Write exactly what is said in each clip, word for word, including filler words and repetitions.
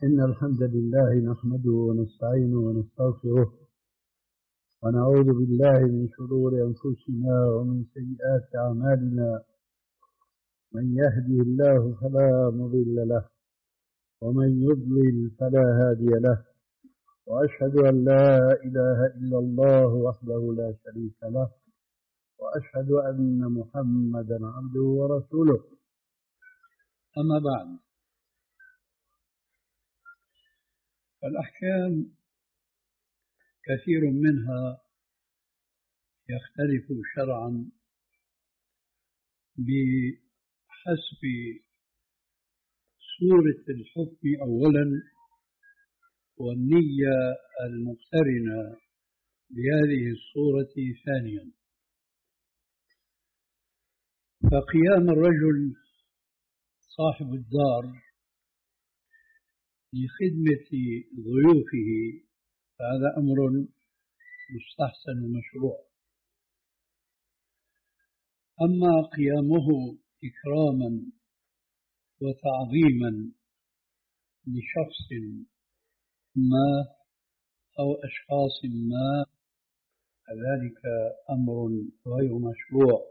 إن الحمد لله نحمده ونستعينه ونستغفره ونعوذ بالله من شرور أنفسنا ومن سيئات أعمالنا. من يهده الله فلا مضل له ومن يضلل فلا هادي له، وأشهد أن لا إله إلا الله وحده لا شريك له، وأشهد أن محمدا عبده ورسوله. أما بعد، فالأحكام كثير منها يختلف شرعا بحسب صورة الحكم أولا، والنية المقترنة بهذه الصورة ثانيا. فقيام الرجل صاحب الدار لخدمة ضيوفه هذا أمر مستحسن ومشروع. أما قيامه إكراما وتعظيما لشخص ما أو أشخاص ما فذلك أمر غير مشروع.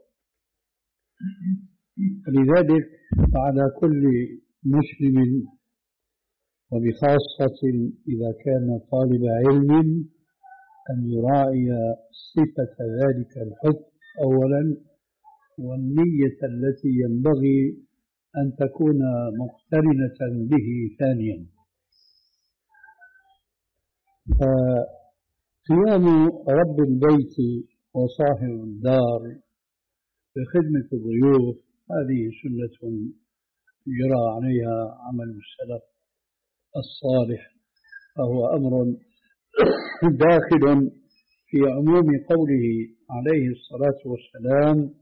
لذلك فعلى كل مسلم، وبخاصة إذا كان طالب علم، أن يراعي صفة ذلك الحكم أولا، والنية التي ينبغي أن تكون مقترنة به ثانيا. فقيام رب البيت وصاحب الدار بخدمة الضيوف هذه سنة يجرى عليها عمل السلف الصالح، فهو أمر داخل في عموم قوله عليه الصلاة والسلام: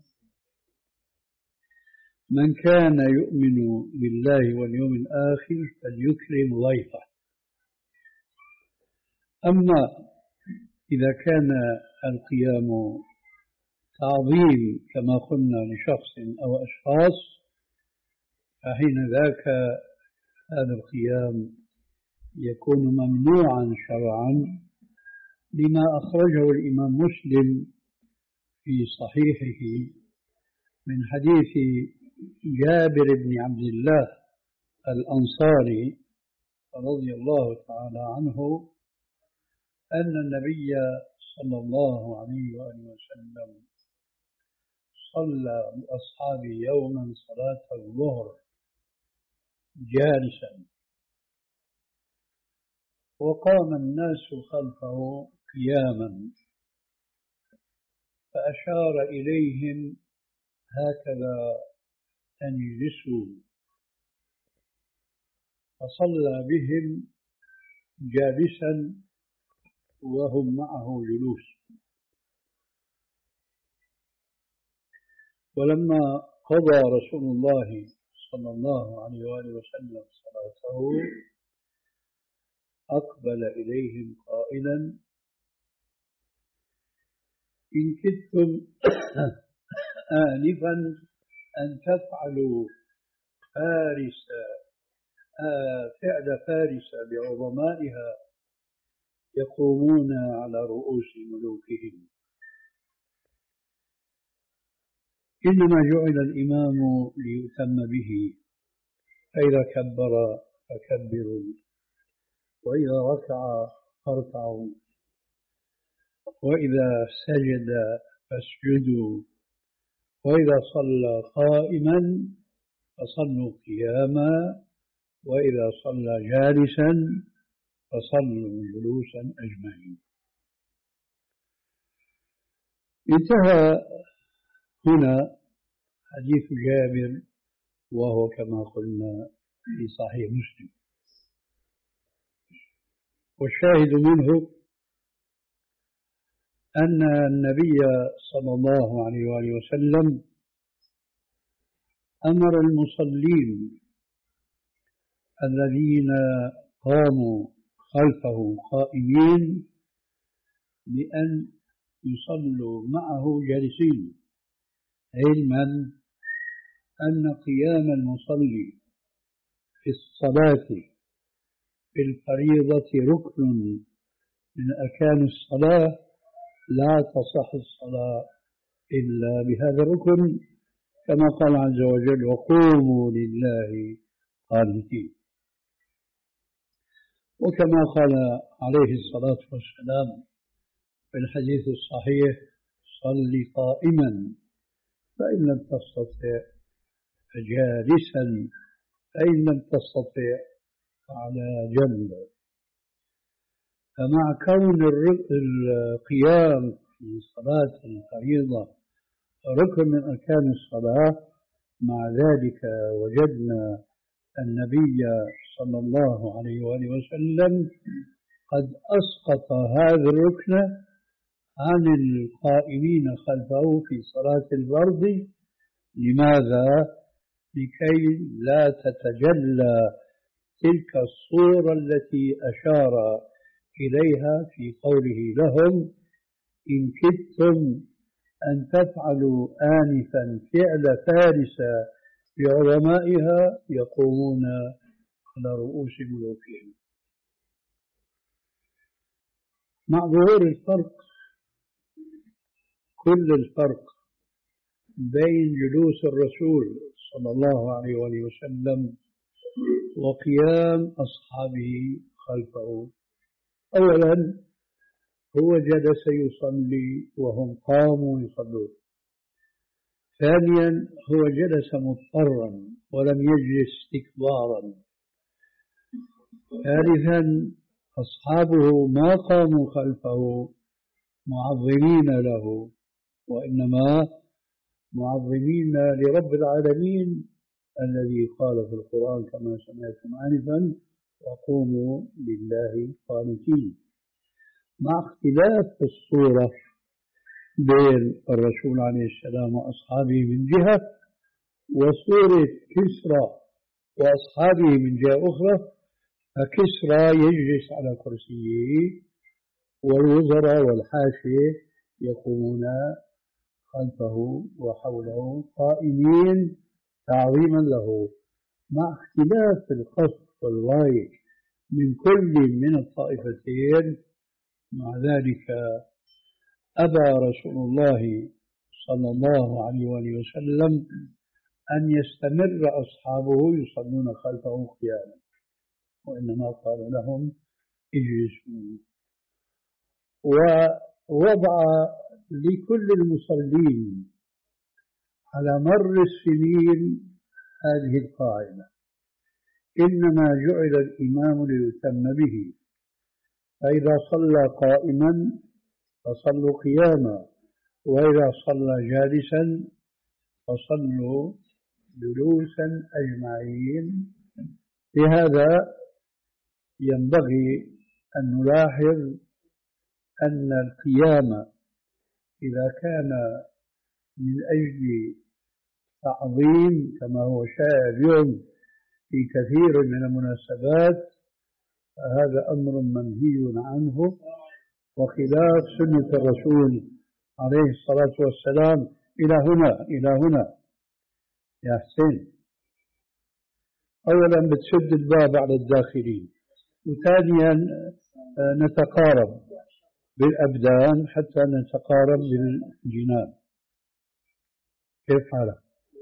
من كان يؤمن بالله واليوم الآخر فليكرم ضيفه. أما إذا كان القيام تعظيم كما قلنا لشخص أو أشخاص، فحين ذاك هذا القيام يكون ممنوعا شرعا، لما أخرجه الإمام مسلم في صحيحه من حديث جابر بن عبد الله الأنصاري رضي الله تعالى عنه أن النبي صلى الله عليه وآله وسلم صلى بأصحابه يوما صلاة الظهر جالسا، وقام الناس خلفه قياما، فأشار إليهم هكذا أن يجلسوا، فصلى بهم جالسا وهم معه جلوس. ولما قضى رسول الله صلى الله عليه وآله وسلم صلاته أقبل إليهم قائلا: إن كدتم آنفا أن تفعلوا فارس آه فعل فارس بعظمائها يقومون على رؤوس ملوكهم. إنما جعل الإمام ليؤتم به، فإذا كبر فكبروا، وإذا ركع فاركعوا، وإذا سجد فاسجدوا، وإذا صلى قائما فصلوا قياما، وإذا صلى جالسا فصلوا جلوسا أجمعين. انتهى هنا حديث جابر، وهو كما قلنا في صحيح مسلم. والشاهد منه أن النبي صلى الله عليه وآله وسلم أمر المصلين الذين قاموا خلفه قائمين بأن يصلوا معه جالسين، علما أن قيام المصلي في الصلاة في الفريضة ركن من أركان الصلاة لا تصح الصلاة إلا بهذا الركن، كما قال عز وجل: وقوموا لله قانتين. وكما قال عليه الصلاة والسلام في الحديث الصحيح: صل قائما، فإن لم تستطع فجالسا، فإن لم تستطع فعلى جنب. فمع كون القيام في صلاة الفريضة ركن من أركان الصلاة، مع ذلك وجدنا النبي صلى الله عليه وآله وسلم قد أسقط هذا الركن عن القائمين خلفه في صلاة الفرض. لماذا؟ لكي لا تتجلى تلك الصورة التي أشار إليها في قوله لهم: إن كدتم أن تفعلوا آنفا فعل فارس بعلمائها يقومون على رؤوس ملوكهم. مع ظهور الفرق، كل الفرق بين جلوس الرسول صلى الله عليه وآله وسلم وقيام أصحابه خلفه: أولا، هو جلس يصلي وهم قاموا يصلون. ثانيا، هو جلس مضطرا ولم يجلس استكبارا. ثالثا، أصحابه ما قاموا خلفه معظمين له، وإنما معظمين لرب العالمين الذي قال في القرآن كما سمعتم آنفا: وقوموا لله قانتين. مع اختلاف الصورة بين الرسول عليه السلام وأصحابه من جهة، وصورة كسرى وأصحابه من جهة أخرى، فكسرى يجلس على كرسيه والوزراء والحاشية يقومون خلفه وحوله قائمين تعظيما له، مع اختلاف القصد والغاية من كل من الطائفتين. مع ذلك أبى رسول الله صلى الله عليه وآله وسلم أن يستمر أصحابه يصلون خلفه قياما، وإنما قال لهم: اجلسوا. ووضع لكل المصلين على مر السنين هذه القاعدة: إنما جعل الإمام ليتم به، فإذا صلى قائما فصلوا قياما، وإذا صلى جالسا فصلوا جلوسا أجمعين. لهذا ينبغي أن نلاحظ أن القيام إذا كان من أجل تعظيم كما هو شائع اليوم في كثير من المناسبات، فهذا أمر منهي عنه وخلاف سنة الرسول عليه الصلاة والسلام. إلى هنا إلى هنا يا حسين، أولا بتسد الباب على الداخلين، وثانيا نتقارب بالأبدان حتى نتقارب بالجنان. كيف حالك؟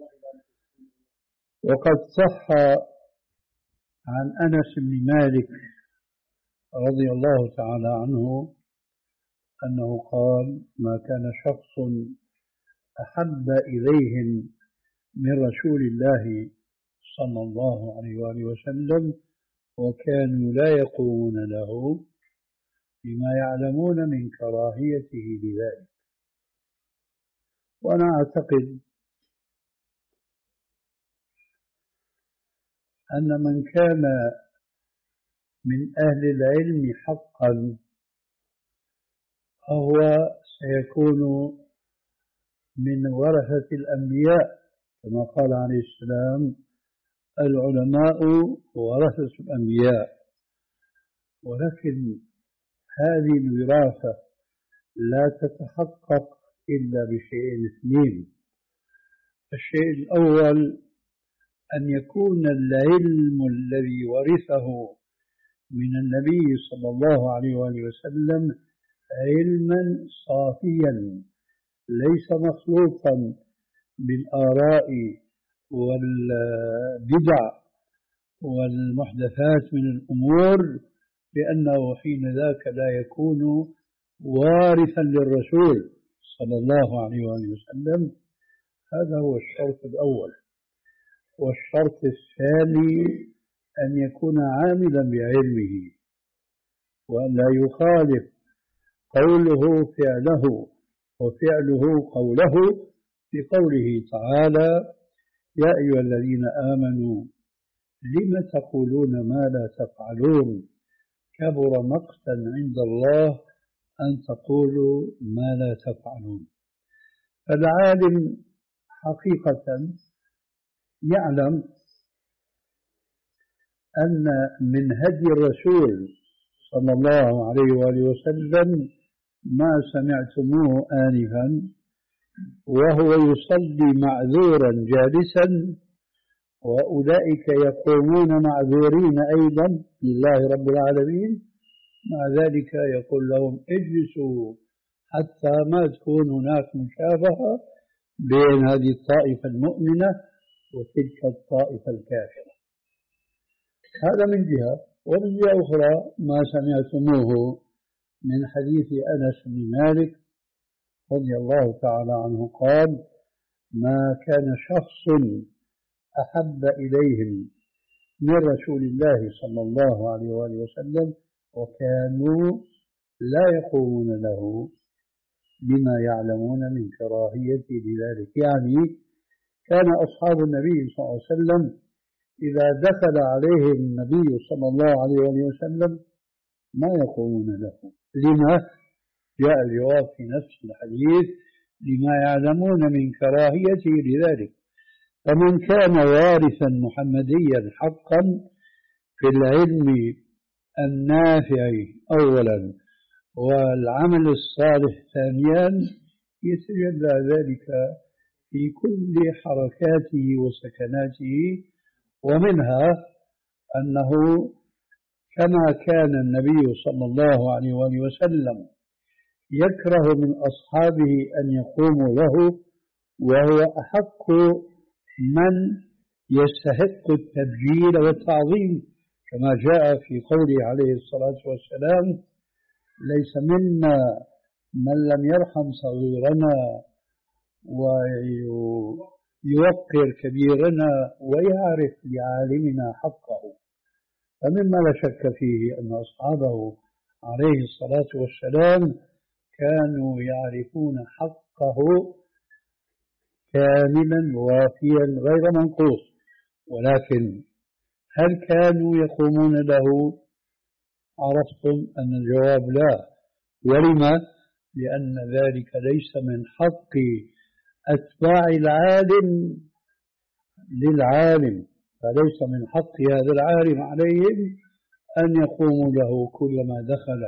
وقد صح عن أنس بن مالك رضي الله تعالى عنه أنه قال: ما كان شخص أحب إليهم من رسول الله صلى الله عليه وآله وسلم وكانوا لا يقومون له بما يعلمون من كراهيته لذلك. وأنا أعتقد أن من كان من أهل العلم حقا فهو سيكون من ورثة الأنبياء، كما قال عليه السلام: العلماء ورثة الأنبياء. ولكن هذه الوراثة لا تتحقق إلا بشيئين اثنين: الشيء الأول أن يكون العلم الذي ورثه من النبي صلى الله عليه وآله وسلم علما صافيا ليس مخلوطا بالآراء والبدع والمحدثات من الأمور، لأنه حين ذاك لا يكون وارثا للرسول صلى الله عليه وآله وسلم. هذا هو الشرط الأول. والشرط الثاني أن يكون عاملا بعلمه، وأن لا يخالف قوله فعله وفعله قوله، بقوله تعالى: يا أيها الذين آمنوا لم تقولون ما لا تفعلون كبر مقتا عند الله أن تقولوا ما لا تفعلون. فالعالم حقيقة يعلم أن من هدي الرسول صلى الله عليه وآله وسلم ما سمعتموه آنفا وهو يصلي معذورا جالسا، وأولئك يقومون معذورين أيضا لله رب العالمين، مع ذلك يقول لهم اجلسوا حتى ما تكون هناك مشابهة بين هذه الطائفة المؤمنة وتلك الطائفة الكافرة. هذا من جهة. ومن جهة أخرى ما سمعتموه من حديث أنس بن مالك رضي الله تعالى عنه قال: ما كان شخص أحب إليهم من رسول الله صلى الله عليه وآله وسلم وكانوا لا يقومون له بما يعلمون من كراهيته لذلك. يعني كان أصحاب النبي صلى الله عليه وسلم إذا دخل عليهم النبي صلى الله عليه وآله وسلم ما يقومون له. لما؟ جاء الجواب في نفس الحديث: لما يعلمون من كراهيته لذلك. فمن كان وارثا محمديا حقا في العلم النافع أولا والعمل الصالح ثانيا، يتجلى ذلك في كل حركاته وسكناته. ومنها أنه كما كان النبي صلى الله عليه وآله وسلم يكره من أصحابه أن يقوموا له، وهو أحق من يستحق التبجيل والتعظيم، كما جاء في قوله عليه الصلاة والسلام: ليس منا من لم يرحم صغيرنا ويوقر كبيرنا ويعرف لعالمنا حقه. فمما لا شك فيه أن أصحابه عليه الصلاة والسلام كانوا يعرفون حقه كاملا وافيا غير منقوص، ولكن هل كانوا يقومون له؟ عرفتم أن الجواب لا. ولما؟ لأن ذلك ليس من حق أتباع العالم للعالم، فليس من حق هذا العالم عليهم أن يقوموا له كلما دخل.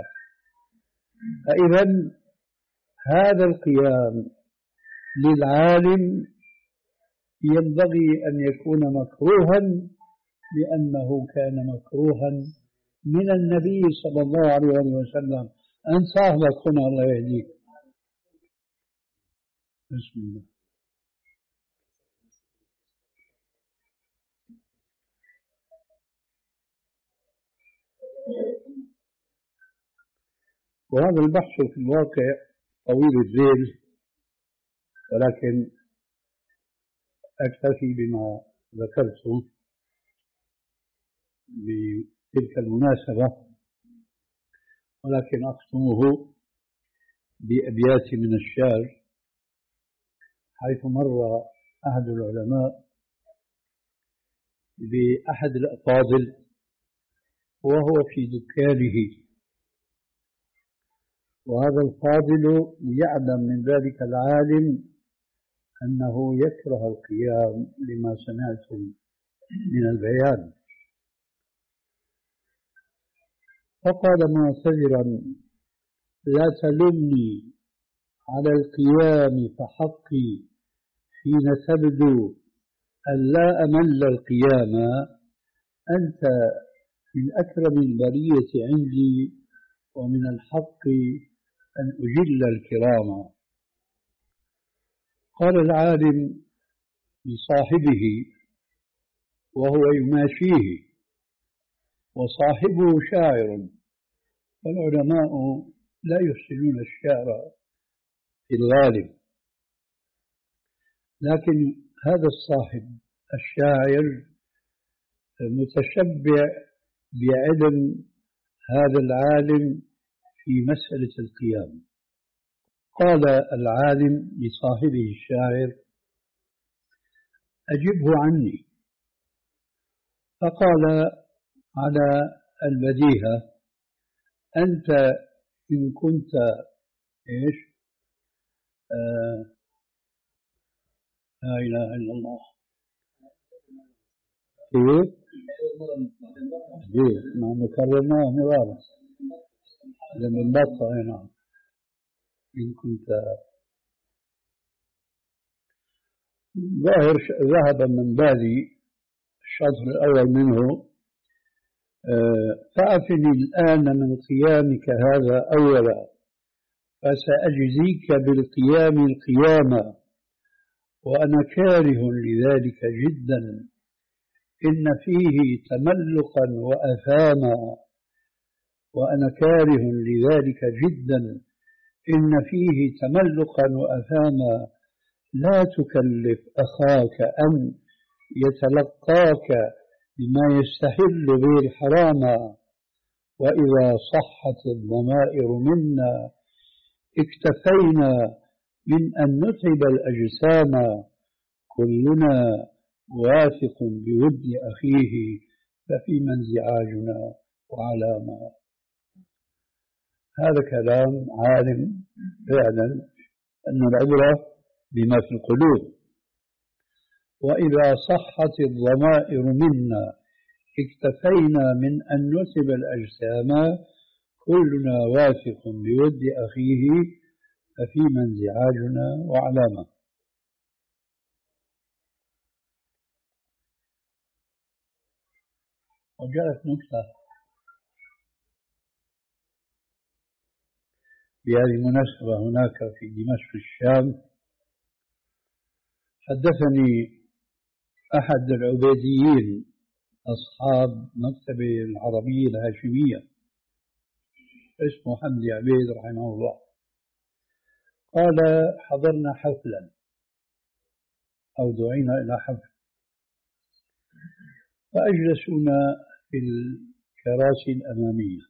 فإذا هذا القيام للعالم ينبغي أن يكون مكروها، لأنه كان مكروها من النبي صلى الله عليه وسلم. أنت صاحبك هنا الله يهديك. بسم الله. وهذا البحث في الواقع طويل الذيل، ولكن أكتفي بما ذكرته بتلك المناسبة، ولكن أختمه بأبيات من الشعر، حيث مر أحد العلماء بأحد الأفاضل وهو في دكانه، وهذا الفاضل يعلم من ذلك العالم أنه يكره القيام لما سمعتم من البيان، فقال معتذرا: لا تلمني على القيام فحقي حين تبدو أن لا أمل القيام، أنت من أكرم البرية عندي ومن الحق أن أجل الكرام. قال العالم لصاحبه وهو يماشيه، وصاحبه شاعر، والعلماء لا يحسنون الشعر في الغالب، لكن هذا الصاحب الشاعر متشبع بعلم هذا العالم في مسألة القيام. قال العالم لصاحبه الشاعر: أجبه عني. فقال على البديهة: أنت إن كنت إيش آه لا إله إلا الله كيف كيف ما نكررناه مرارا لما نبطأ هنا. إن كنت ظاهر ذهب من بالي الشطر الأول منه: فأعفني الآن من قيامك هذا أولا، فسأجزيك بالقيام القيامة، وأنا كاره لذلك جدا، إن فيه تملقا وأثاما، وأنا كاره لذلك جدا إن فيه تملقا وأثاما، لا تكلف أخاك أن يتلقاك بما يستحل به الحرام، وإذا صحت الضمائر منا اكتفينا من أن نتعب الأجسام، كلنا واثق بود أخيه، ففيما انزعاجنا وعلامة. هذا كلام عالم فعلا أن العبرة بما في القلوب. وإذا صحت الضمائر منا اكتفينا من أن نتعب الأجسام، كلنا واثق بود أخيه، ففيما انزعاجنا وعلامة. وجاءت نكتة بهذه المناسبة هناك في دمشق الشام. حدثني أحد العبيديين أصحاب مكتبة العربية الهاشمية اسمه حمدي عبيد رحمه الله، قال: حضرنا حفلا أو دعينا إلى حفل، فأجلسونا في الكراسي الأمامية،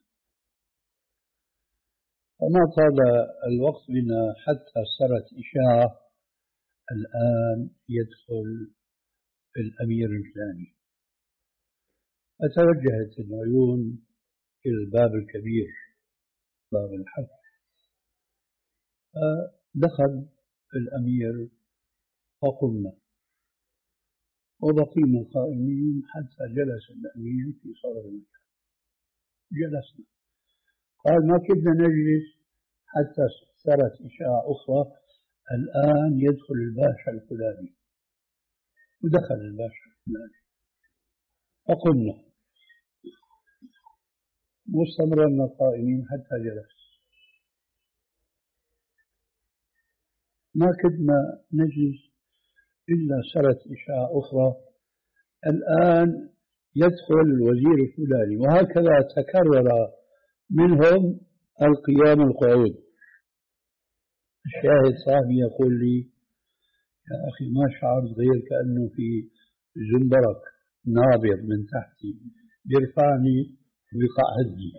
فما طال الوقت بنا حتى صارت إشاعة: الآن يدخل الأمير الفلاني. فتوجهت العيون إلى الباب الكبير، باب الحفل، فدخل الأمير فقمنا، وبقينا قائمين حتى جلس الأمير في صدر المكان. جلسنا، قال: ما كنا نجلس حتى صارت إشاعة أخرى: الآن يدخل الباشا الفلاني. ودخل الباشا الفلاني، فقمنا مستمرنا قائمين حتى جلس. ما كنا نجلس إلا صارت إشاعة أخرى: الآن يدخل الوزير الفلاني. وهكذا تكرر منهم القيام القعود. الشاهد صاحبي يقول لي: يا أخي ما شعرت غير كأنه في زنبرك نابض من تحتي بيرفعني ويقعدني.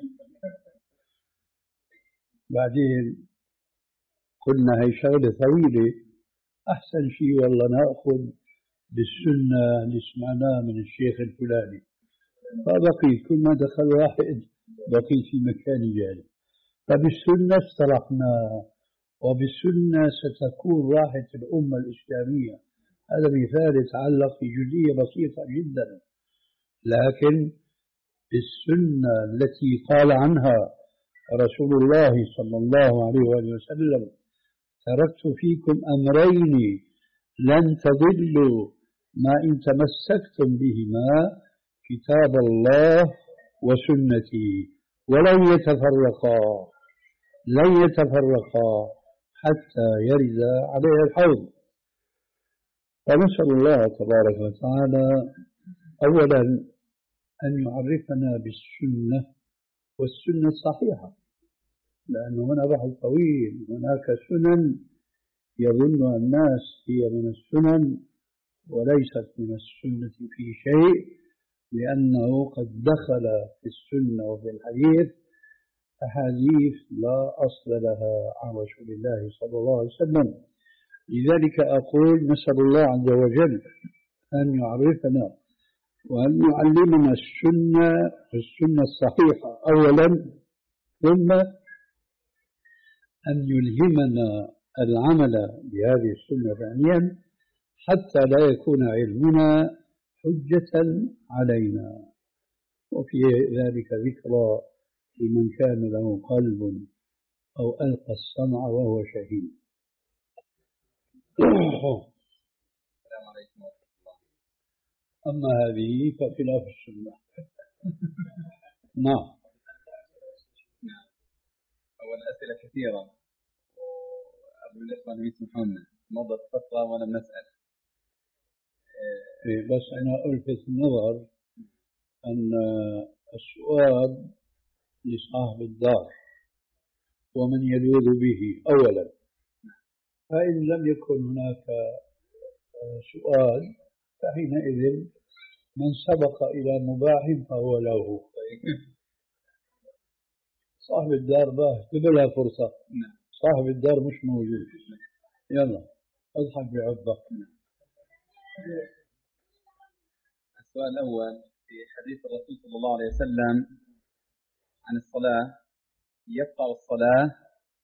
بعدين قلنا هي شغلة طويلة، أحسن شيء والله نأخذ بالسنة اللي سمعناها من الشيخ الفلاني. فبقيت كل ما دخل واحد بقيت في مكاني جالس. فبالسنة اصطلحنا، وبالسنة ستكون راحة الأمة الإسلامية. هذا مثال يتعلق في جزئية بسيطة جدا، لكن السنة التي قال عنها رسول الله صلى الله عليه وآله وسلم: تركت فيكم أمرين لن تضلوا ما إن تمسكتم بهما، كتاب الله وسنتي ولن يتفرقا لن يتفرقا حتى يرد عليها الحوض. فنسأل الله تبارك وتعالى أولا أن يعرفنا بالسنة والسنة الصحيحة، لأنه هنا بحث طويل. هناك سنن يظن الناس هي من السنن وليست من السنة في شيء، لأنه قد دخل في السنة وفي الحديث أحاديث لا أصل لها عن رسول الله صلى الله عليه وسلم. لذلك أقول نسأل الله عز وجل أن يعرفنا وأن يعلمنا السنة السنة الصحيحة أولا، ثم أن يلهمنا العمل بهذه السنة ثانيا، حتى لا يكون علمنا حجة علينا. وفي ذلك ذكرى لمن كان له قلب أو ألقى السمع وهو شهيد. السلام عليكم ورحمة الله. أما هذه فخلاف السنة. نعم. نعم. أول أسئلة كثيرة وأرجو الإخوان أن يسمحون لنا، مضت فترة ولم نسأل. إيه بس أنا ألفت النظر أن السؤال لصاحب الدار ومن يلوذ به أولا، فإن لم يكن هناك سؤال فحينئذ من سبق إلى مباح فهو له. صاحب الدار باه قبلها فرصة، صاحب الدار مش موجود. يلا اضحك بعضك. السؤال الأول في حديث الرسول صلى الله عليه وسلم عن الصلاة: يقطع الصلاة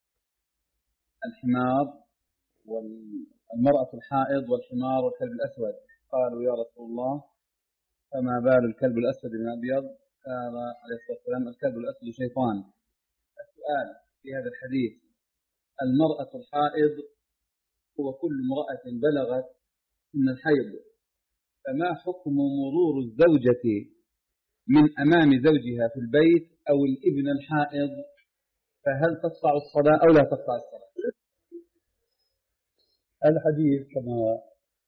الحمار والمرأة الحائض والحمار والكلب الأسود. قالوا يا رسول الله فما بال الكلب الأسود من الأبيض؟ قال عليه الصلاة والسلام: الكلب الأسود شيطان. السؤال في هذا الحديث: المرأة الحائض هو كل امرأة بلغت سن الحيض، فما حكم مرور الزوجة من أمام زوجها في البيت أو الابن الحائض؟ فهل تقطع الصلاة أو لا تقطع الصلاة؟ الحديث كما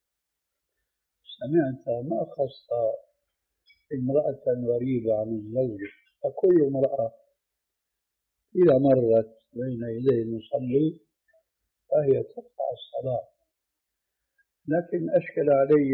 سمعت ما خص امرأة غريبة عن الزوج، فكل امرأة إذا مرت بين يدي المصلي فهي تقطع الصلاة. لكن أشكل علي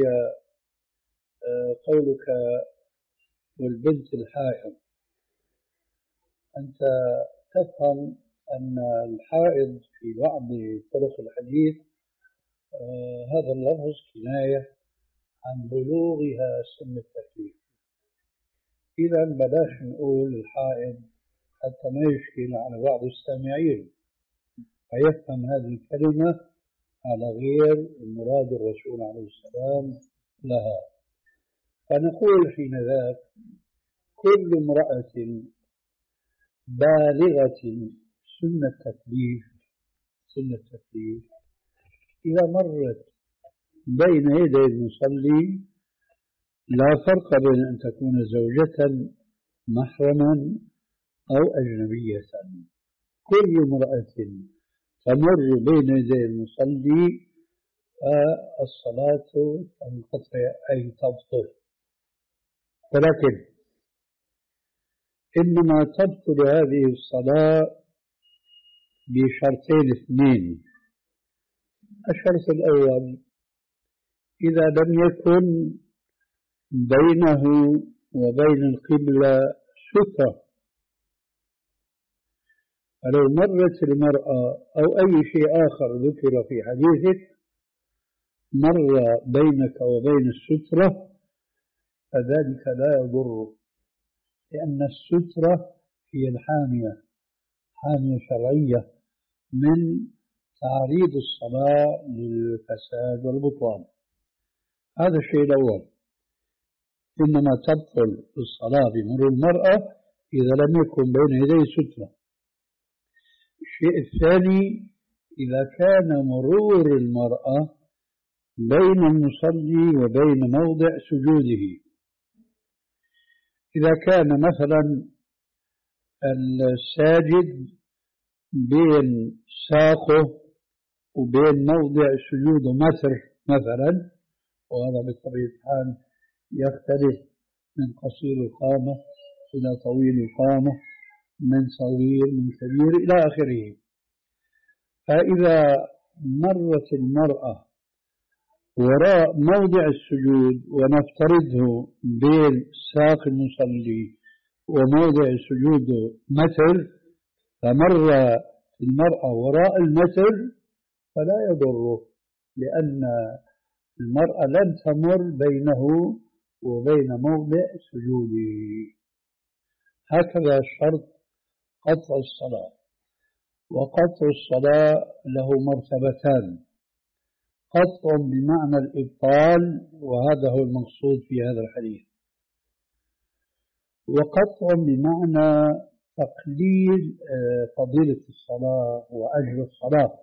قولك والبنت الحائض. أنت تفهم أن الحائض في بعض طرق الحديث آه هذا اللفظ كناية عن بلوغها سن التكليف. إذا بلاش نقول الحائض حتى ما يشكل على بعض السامعين فيفهم هذه الكلمة على غير مراد الرسول عليه السلام لها. فنقول حين ذاك كل امرأة بالغة سن التكليف سن التكليف إذا مرت بين يدي المصلي لا فرق بين أن تكون زوجة محرما أو أجنبية، كل امرأة تمر بين يدي المصلي فالصلاة تنقطع أي تبطل. ولكن إنما تبطل هذه الصلاة بشرطين اثنين. الشرط الأول: إذا لم يكن بينه وبين القبلة سترة، فلو مرت المرأة أو أي شيء آخر ذكر في حديثك مر بينك وبين السترة فذلك لا يضر، لأن السترة هي الحامية، حامية شرعية من تعريض الصلاة للفساد والبطلان. هذا الشيء الأول، إنما تبطل الصلاة بمرور المرأة إذا لم يكن بين يديه سترة. الشيء الثاني: إذا كان مرور المرأة بين المصلي وبين موضع سجوده، إذا كان مثلا الساجد بين ساقه وبين موضع سجوده متر مثلا، وهذا بطبيعة الحال يختلف من قصير القامة إلى طويل القامة، من صغير من كبير إلى آخره. فإذا مرت المرأة وراء موضع السجود، ونفترضه بين ساق المصلي وموضع سجوده متر، فمر المرأة وراء المتر فلا يضره، لأن المرأة لن تمر بينه وبين موضع سجوده. هكذا شرط قطع الصلاة. وقطع الصلاة له مرتبتان: قطع بمعنى الإبطال، وهذا هو المقصود في هذا الحديث، وقطع بمعنى تقليل فضيلة الصلاة وأجر الصلاة،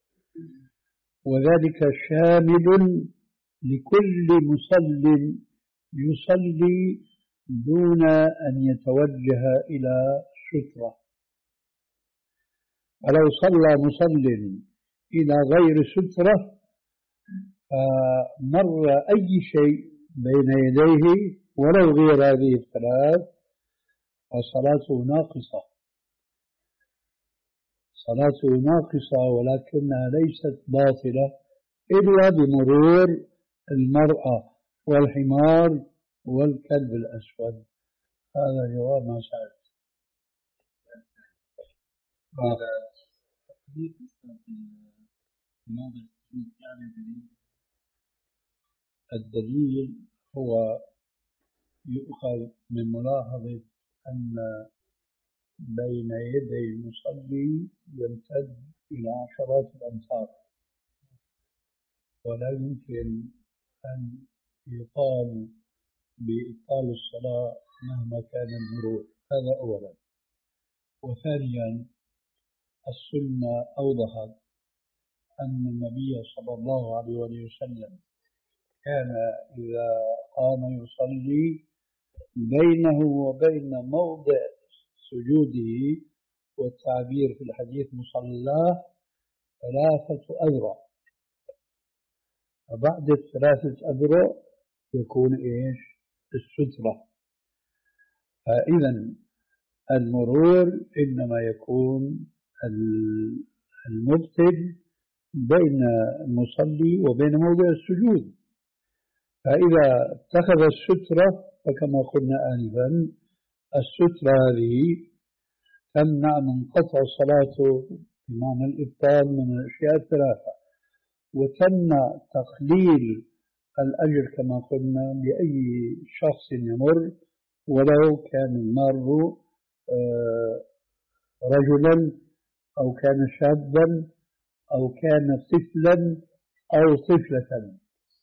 وذلك شامل لكل مصل يصلي دون أن يتوجه إلى سترة. ولو صلى مصل إلى غير سترة فمر أي شيء بين يديه ولو غير هذه الثلاث فصلاته ناقصة، صلاته ناقصة، ولكنها ليست باطلة إلا بمرور المرأة والحمار والكلب الأسود. هذا جواب ما سألت. الدليل هو يؤخذ من ملاحظة أن بين يدي المصلي يمتد إلى عشرات الأمتار، ولا يمكن أن يقال بإبطال الصلاة مهما كان المرور. هذا أولا. وثانيا، السنة أوضحت أن النبي صلى الله عليه وسلم كان إذا قام يصلي بينه وبين موضع سجوده، والتعبير في الحديث مصلاه، ثلاثة أذرع، فبعد الثلاثة أذرع يكون إيش؟ السترة. فإذا المرور إنما يكون المبطل بين المصلي وبين موضع السجود. فإذا اتخذ السترة فكما قلنا آنفا السترة هذه تمنع من قطع صلاته بمعنى الإبطال من الأشياء الثلاثة، وتمنع تقليل الأجر كما قلنا لأي شخص يمر، ولو كان المار رجلا أو كان شابا أو كان طفلا أو طفلة.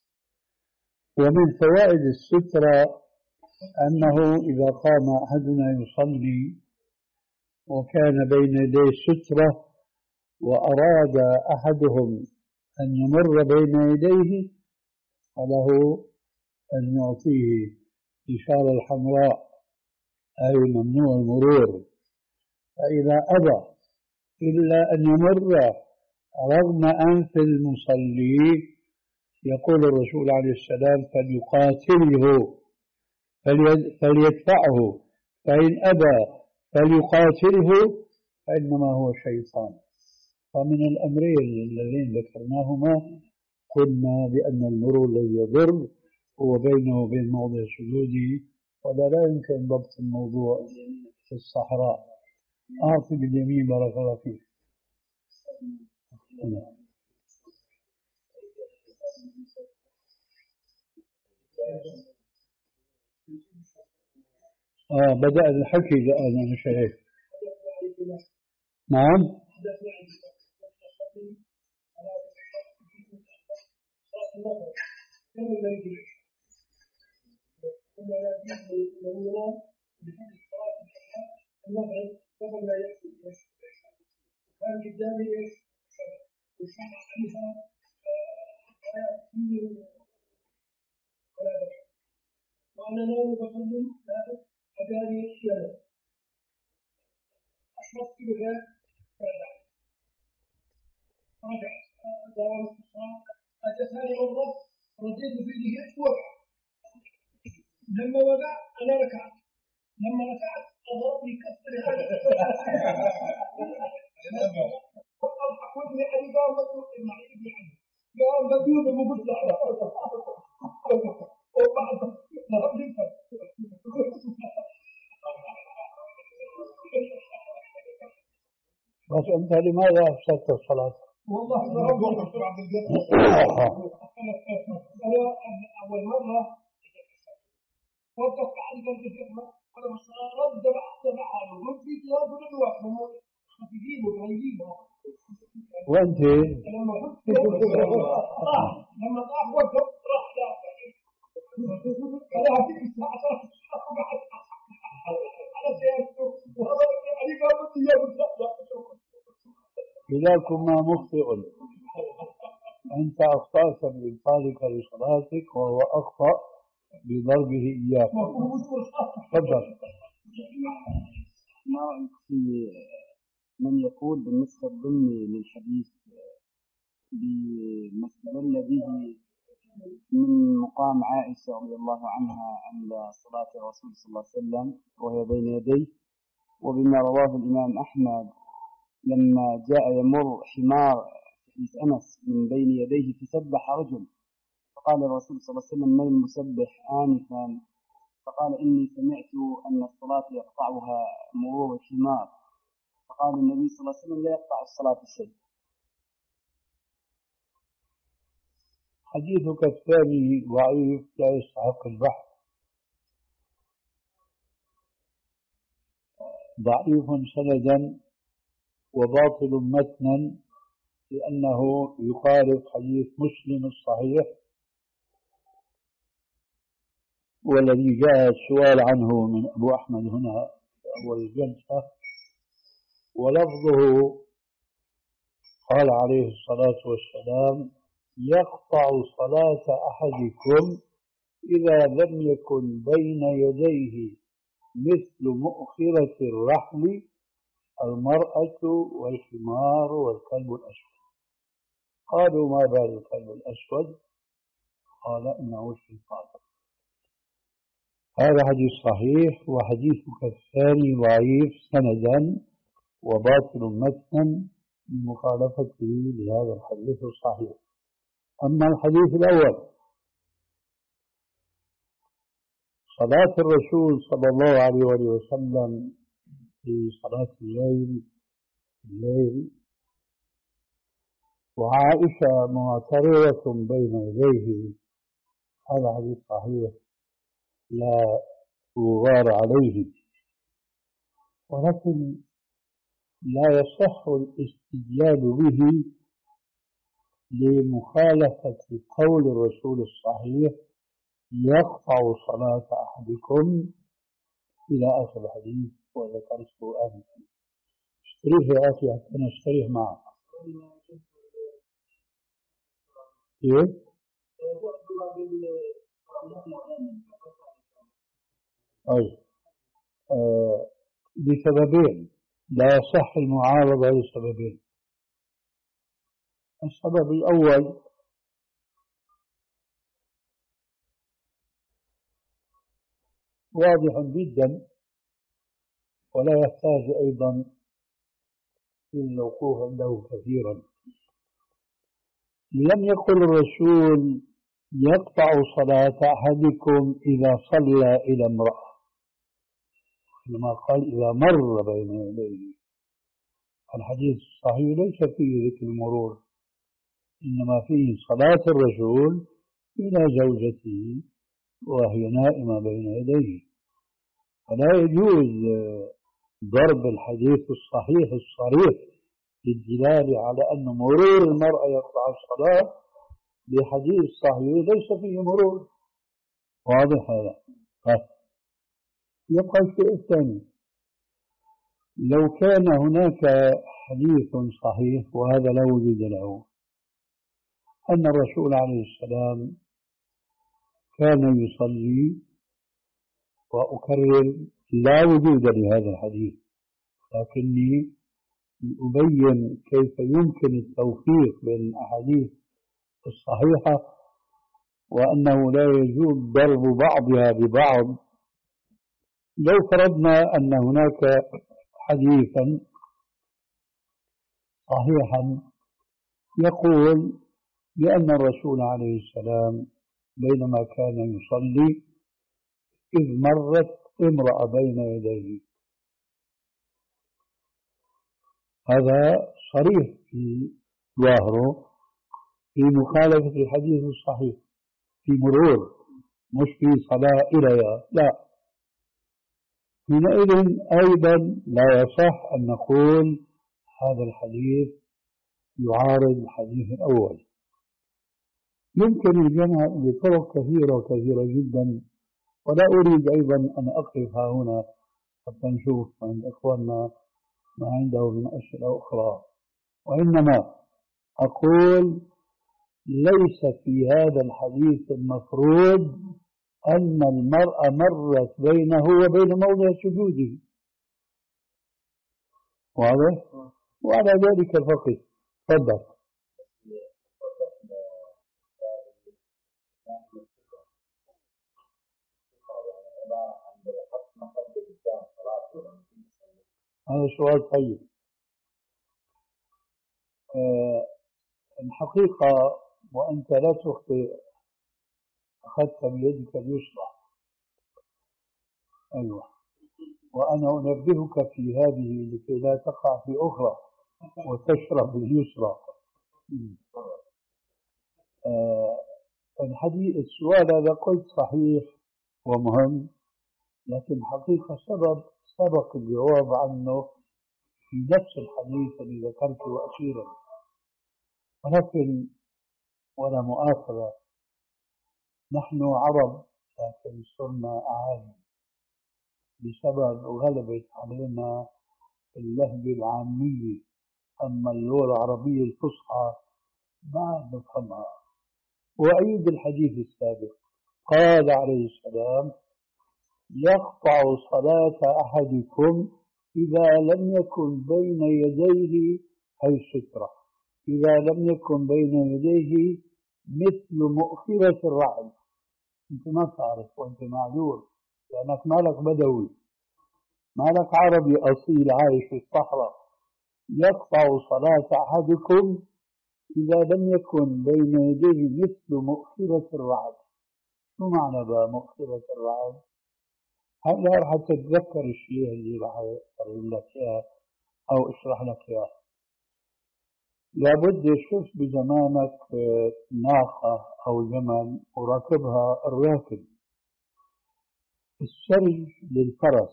ومن فوائد السترة أنه إذا قام أحدنا يصلي وكان بين يديه سترة وأراد أحدهم أن يمر بين يديه فله أن يعطيه إشارة الحمراء أي ممنوع المرور. فإذا أبى إلا أن يمر رغم أنف المصلي يقول الرسول عليه السلام فليقاتله فليدفعه، فإن أبى فليقاتله فإنما هو شيطان. فمن الأمرين الذين ذكرناهما قلنا بأن المرور الذي يضر هو بينه وبين موضع سجوده، ولا لا يمكن ضبط الموضوع في الصحراء. أعطي باليمين بارك الله فيك. آه بدأ الحكي الآن مش هيك. نعم. وأنا لا بصلي أداني أشرفت بها رجعت دار الاتصال أتى ثاني مرة رديت بيده وقع لما وقع أنا ركعت لما ركعت أضربني كسر هذا أضحك لي أنا قام بطلق معي ابن عمي قام بدون بقول له وبعد ضربني بس أنت لماذا أفسدت الصلاة؟ والله أنا أول مرة وقفت عند الجبهة أنا مش رد بعد بعد وقلت في ثلاث الوقت هم خفيفين وقريبين وأنت لما قلت لما طاح وقف راح أنا هديك الساعة بعد على سيارته وهذا يعني قامت إياه كلاكما مخطئ أنت أخطأت بإبطالك لصلاتك وهو أخطأ بضربه إياك. تفضل. ما رأيك في من يقول بالنسبة الضمني للحديث بما استدل به من مقام عائشة رضي الله عنها عند صلاة الرسول صلى الله عليه وسلم وهي بين يديه، وبما رواه الإمام أحمد لما جاء يمر حمار حديث أنس من بين يديه فسبح رجل، فقال الرسول صلى الله عليه وسلم: من المسبح آنفا؟ فقال: إني سمعت أن الصلاة يقطعها مرور الحمار. فقال النبي صلى الله عليه وسلم: لا يقطع الصلاة شيء. حديثك الثاني ضعيف لا يستحق البحث، ضعيف سندا وباطل متنا، لأنه يخالف حديث مسلم الصحيح والذي جاء السؤال عنه من أبو أحمد هنا في أول الجلسة، ولفظه قال عليه الصلاة والسلام: يقطع صلاة أحدكم إذا لم يكن بين يديه مثل مؤخرة الرحل المرأة والحمار والكلب الأسود. قالوا: ما بال الكلب الأسود؟ قال: إنه الشيطان. هذا حديث صحيح، وحديثك الثاني ضعيف سندا وباطل متنا بمخالفته لهذا الحديث الصحيح. أما الحديث الأول: صلاة الرسول صلى الله عليه وسلم في صلاة الليل الليل وعائشة معترضة بين يديه، هذا حديث صحيح لا يغار عليه، ولكن لا يصح الاستدلال به لمخالفة قول الرسول الصحيح: يقطع صلاة أحدكم إلى آخر الحديث، وذكرته آنفا. اشتريه يا أخي حتى نشتريه معك. كيف؟ أي آه لسببين، لا يصح المعارضة لسببين. السبب الأول: واضح جدا ولا يحتاج أيضا إلى الوقوف عنده كثيرا. لم يقل الرسول: يقطع صلاة أحدكم إذا صلى إلى امرأة، لما قال: إذا مر بين يديه. الحديث الصحيح ليس فيه ذكر المرور، إنما فيه صلاة الرسول إلى زوجته وهي نائمة بين يديه. فلا يجوز ضرب الحديث الصحيح الصريح للدلالة على أن مرور المرأة يقطع الصلاة بحديث صحيح ليس فيه مرور. واضح هذا؟ يبقى الشيء الثاني: لو كان هناك حديث صحيح، وهذا لا وجود له، أن الرسول عليه السلام كان يصلي، وأكرر لا وجود لهذا الحديث، لكني أبين كيف يمكن التوفيق بين الأحاديث الصحيحة وأنه لا يجوز ضرب بعضها ببعض. لو فرضنا أن هناك حديثا صحيحا يقول بأن الرسول عليه السلام بينما كان يصلي إذ مرت امرأة بين يديه، هذا صريح في ظاهره في مخالفة الحديث الصحيح في مرور، مش في صلاة إليها، لا. حينئذ أيضا لا يصح أن نقول هذا الحديث يعارض الحديث الأول. يمكن الجمع بطرق كثيرة وكثيرة جدا، ولا أريد أيضا أن أقف هنا حتى نشوف عند إخواننا ما عنده من أسئلة أخرى، وإنما أقول ليس في هذا الحديث المفروض أن المرأة مرت بينه وبين موضع سجوده، واضح؟ وعلى ذلك فقط. تفضل. هذا سؤال طيب. أه الحقيقة وأنت لا تخطئ أخذت بيدك اليسرى، أيوة، وأنا أنبهك في هذه لكي لا تقع في أخرى وتشرب اليسرى. أه الحديث السؤال هذا قلت صحيح ومهم، لكن حقيقة سبب سبق الجواب عنه في نفس الحديث الذي ذكرته أخيرا، ولكن ولا مؤاخذة نحن عرب لكن صرنا أعاجم بسبب غلبت علينا اللهجة العامية، أما اللغة العربية الفصحى ما نفهمها. وأعيد الحديث السابق، قال عليه السلام يقطع صلاة أحدكم إذا لم يكن بين يديه أي سترة، إذا لم يكن بين يديه مثل مؤخرة الرحل. أنت ما تعرف وأنت معذور لأنك مالك بدوي، مالك عربي أصيل عايش في الصحراء. يقطع صلاة أحدكم إذا لم يكن بين يديه مثل مؤخرة الرحل. شو معنى بقى مؤخرة الرحل؟ هلا راح تتذكر الشيء اللي راح أقول لك إياه أو أشرح لك إياه. لابد شوف بزمانك ناقة أو جمل وراكبها الراكب، السرج للفرس،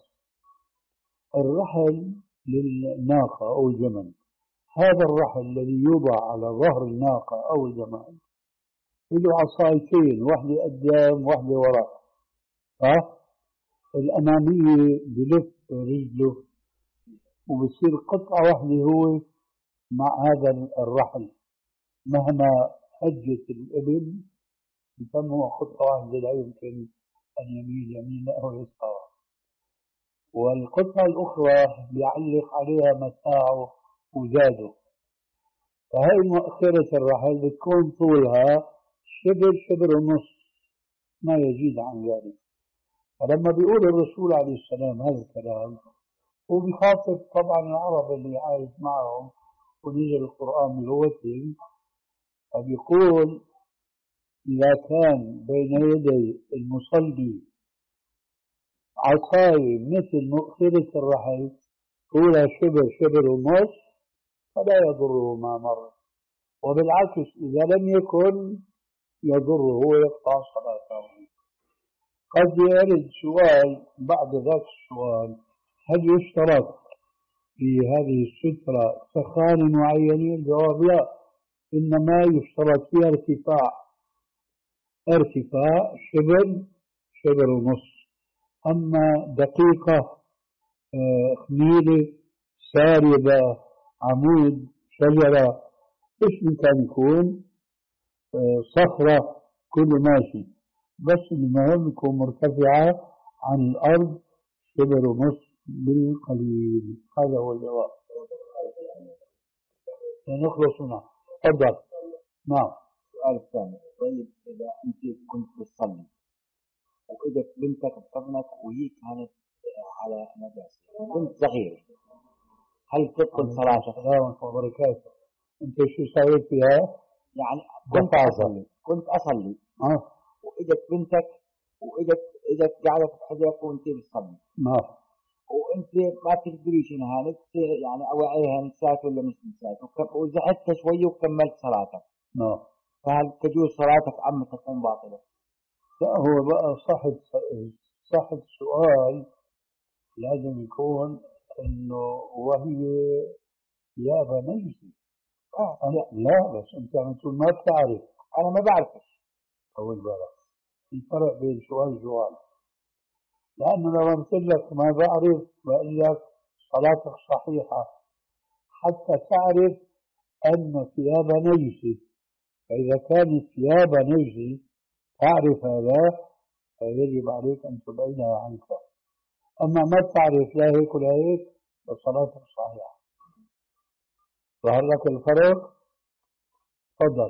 الرحل للناقة أو الجمل. هذا الرحل الذي يوضع على ظهر الناقة أو الجمل له عصايتين، واحدة قدام واحدة وراء. ها الأمامية بلف رجله وبصير قطعة واحدة هو مع هذا الرحل، مهما هجت الإبل بسموها خطة واحدة لا يمكن أن يميل يمين أو يسار. والقطعة الأخرى بيعلق عليها متاعه وزاده. فهي مؤخرة الرحل بتكون طولها شبر شبر ونص ما يزيد عن ذلك. فلما بيقول الرسول عليه السلام هذا الكلام هو بيخاطب طبعا العرب اللي عايش معهم ونزل القرآن بلغتهم، فبيقول إذا كان بين يدي المصلي عصاية مثل مؤخرة الرحل طولها شبر شبر ونص فلا يضره ما مر، وبالعكس إذا لم يكن يضره ويقطع صلاته. قد يرد سؤال بعد ذاك السؤال، هل يشترط في هذه السترة سخان معينين؟ الجواب لا، إنما يشترط فيها ارتفاع ارتفاع شبر شبر ونص. أما دقيقة خميلة ساربة عمود شجرة إيش كان يكون صخرة كل ماشي، بس المهم يكون مرتفعة عن الأرض شبر ونص بالقليل. هذا هو الجواب. نخلص هنا. تفضل. نعم. السؤال الثاني، طيب إذا أنت كنت بتصلي وإجت بنتك بحضنك وهي كانت على نجاسة، كنت صغير، هل تبطل صلاتك؟ السلام ورحمة الله وبركاته. أنت شو سويت فيها؟ يعني كنت أصلي كنت أصلي أه وإجت بنتك وإجت إجت قاعدة بحضنك وأنت بتصلي. نعم. وأنت ما تقدريش إنها تصير يعني أوعيها نسات ولا مش نسات، وزعلت شوية وكملت صلاتك. نعم. فهل تجوز صلاتك أم تكون باطلة؟ لا، هو بقى صح صح السؤال لازم يكون إنه وهي ثيابها نجسة. آه أنا لا، بس أنت عم تقول ما بتعرف. أنا ما بعرفش. أول بالك في فرق بين سؤال وسؤال، لأنه لو قلت لك ما بعرف بقول لك صلاتك صحيحة حتى تعرف أن ثيابها نجسة. فإذا كانت ثيابها نجسة تعرف هذا فيجب عليك أن تبعدها عنك. أما ما تعرف لا هيك ولا هيك فصلاتك صحيحة. ظهر لك الفرق؟ تفضل.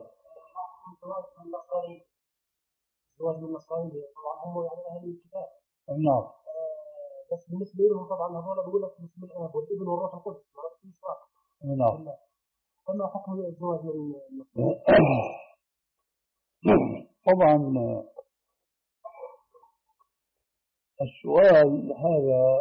زواج من النصارى طبعا هم يعني اهل الكتاب. نعم. آه بس بالنسبه لهم طبعا هذول بيقول لك باسم الاب والابن والروح القدس، ما في اشراك. نعم. فما حكم الزواج من النصارى؟ طبعا السؤال هذا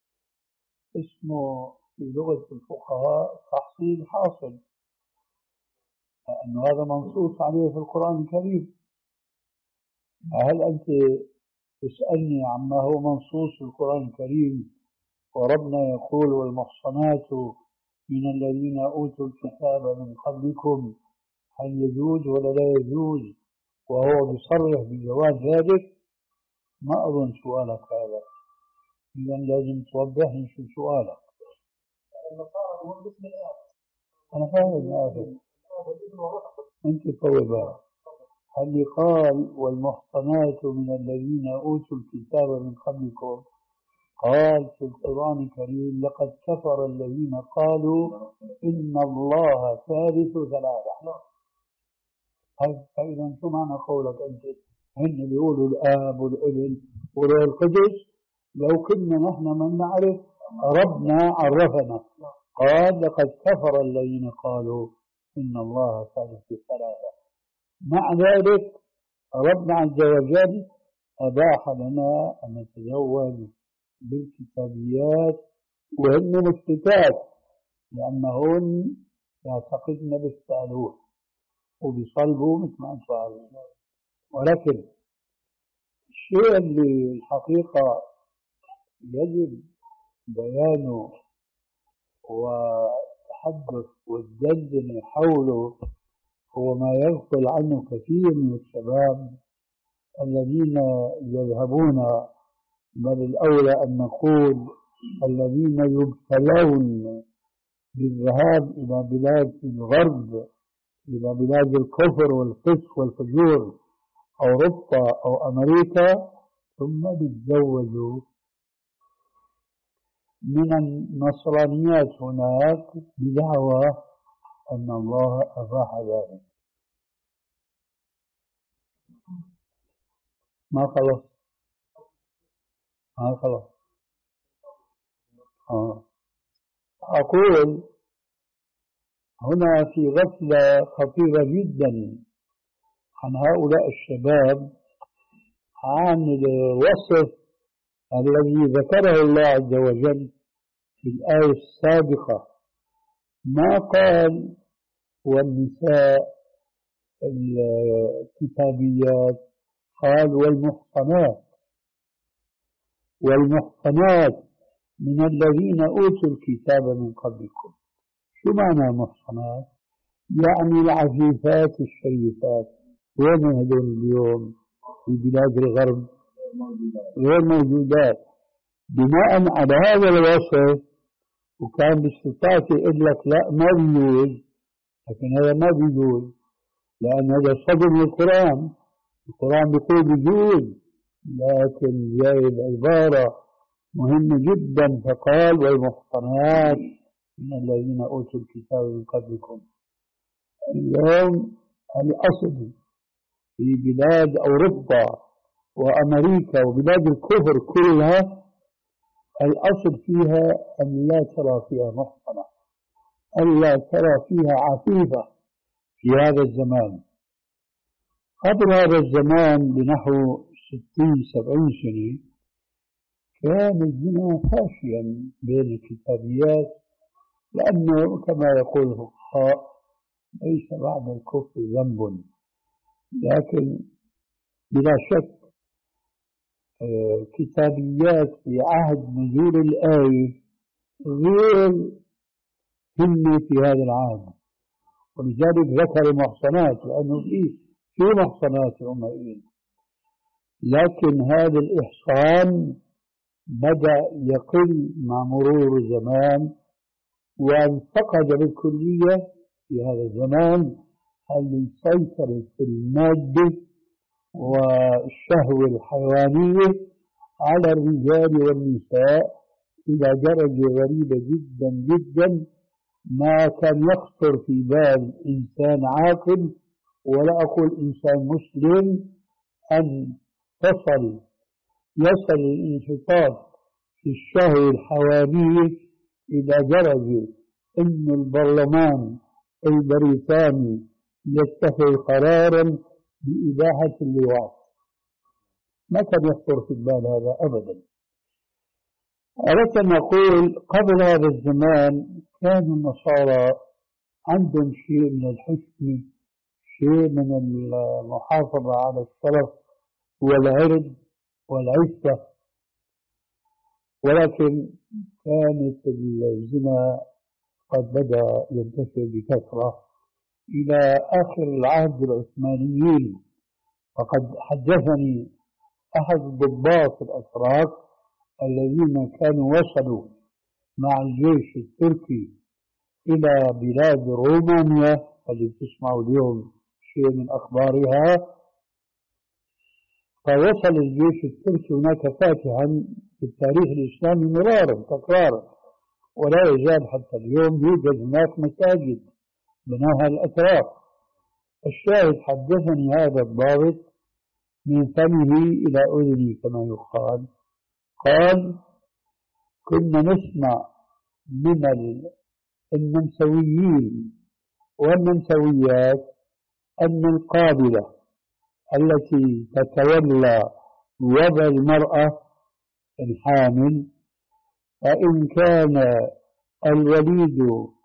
اسمه في لغة الفقهاء تحصيل حاصل، لأنه هذا منصوص عليه في القرآن الكريم. هل أنت تسألني عما هو منصوص في القرآن الكريم وربنا يقول والمحصنات من الذين أوتوا الكتاب من قبلكم هل يجوز ولا لا يجوز، وهو بيصرح بجواز ذلك؟ ما أظن سؤالك هذا، إذا لازم توضح شو سؤالك. النصارى هو باسم الاب. أنا فاهم يا أخي، أنت طوبها. هل قال والمحصنات من الذين أوتوا الكتاب من قبلكم؟ قال في القرآن الكريم لقد كفر الذين قالوا إن الله ثالث ثلاثة. فإذا شو معنى قولك أنت؟ هن بيقولوا الآب والابن والروح القدس، لو كنا نحن من نعرف ربنا عرفنا. قال لقد كفر الذين قالوا إن الله ثالث ثلاثة. مع ذلك ربنا عز وجل أباح لنا أن نتزوج بالكتابيات وهن مشركات لأنهن يعتقدن بالثالوث وبيصلبوا مثل ما صار. ولكن الشيء اللي الحقيقة يجب بيانه والتحدث والدندنة حوله هو ما يغفل عنه كثير من الشباب الذين يذهبون، بل الأولى أن نقول الذين يبتلون بالذهاب إلى بلاد الغرب، إلى بلاد الكفر والفسق والفجور، أوروبا أو أمريكا، ثم يتزوجوا من النصرانيات هناك بدعوى أن الله أباح ذلك. ما خلص ما خلص آه. أقول هنا في غفلة خطيرة جدا عن هؤلاء الشباب عن الوصف الذي ذكره الله عز وجل في الآية السابقة. ما قال والنساء الكتابيات، قال والمحصنات. والمحصنات من الذين أوتوا الكتاب من قبلكم. شو معنى محصنات؟ يعني العفيفات الشريفات. وين هذول اليوم في بلاد الغرب؟ غير موجودات. بناء على هذا الوصف وكان باستطاعته يقول لك لا ما بيجوز، لكن هذا ما بيجوز لأن هذا صدر من القرآن. القرآن بيقول بيجوز، لكن جاي العبارة مهم جدا. فقال والمحصنات من الذين أوتوا الكتاب من قبلكم. اليوم الأصل في بلاد أوروبا وأمريكا وبلاد الكفر كلها الأصل فيها أن لا ترى فيها محصنة، ألا ترى فيها عفيفة في هذا الزمان. قبل هذا الزمان بنحو ستين سبعين سنة كان الزنا فاشيا بين الكتابيات، لأنه كما يقول الفقهاء ليس بعد الكفر ذنب. لكن بلا شك كتابيات في عهد نزول الآية غير هم في هذا العام، ولذلك ذكر المحصنات لأنه في في محصنات يومئذ. لكن هذا الإحصان بدأ يقل مع مرور الزمان، وانفقد بالكلية في هذا الزمان اللي سيطرت في المادة والشهوة الحيوانية على الرجال والنساء إلى درجة غريبة جدا جدا ما كان يخطر في بال إنسان عاقل ولا أقول إنسان مسلم أن تصل يصل الانحطاط في الشهوة الحيوانية إلى درجة أن البرلمان البريطاني يتخذ قرارا بإباحة اللواط. ما كان يخطر في البال هذا أبدا. أردت أن أقول قبل هذا الزمان كان النصارى عندهم شيء من الحكمة، شيء من المحافظة على الشرف والعرض والعفة، ولكن كانت الزنا قد بدأ ينتشر بكثرة إلى آخر العهد العثمانيين. فقد حدثني أحد الضباط الأتراك الذين كانوا وصلوا مع الجيش التركي إلى بلاد رومانيا التي تسمعوا اليوم شيء من أخبارها. فوصل الجيش التركي هناك فاتحا في التاريخ الإسلامي مرارا تكرارا، ولا يزال حتى اليوم يوجد هناك مساجد بناها الأتراك. الشاهد حدثني هذا الضابط من فمه إلى أذني كما يقال. قال كنا نسمع من المنسويين والمنسويات أن القابلة التي تتولى وضع المرأة الحامل فإن كان الوليد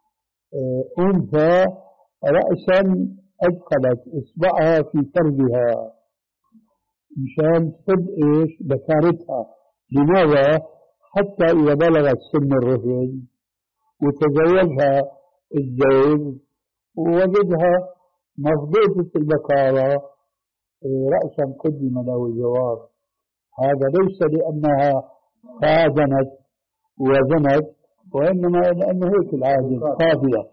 أنثى رأسا أدخلت إصبعها في فرجها مشان تفد إيش ذكرتها. لماذا؟ حتى إذا بلغت سن الرشد وتزوجها الزوج ووجدها مفضوطة البكارة رأسا قدم له الجواب. هذا ليس لأنها خادنت وزنت، وإنما لأنه هيك العادة قابلة.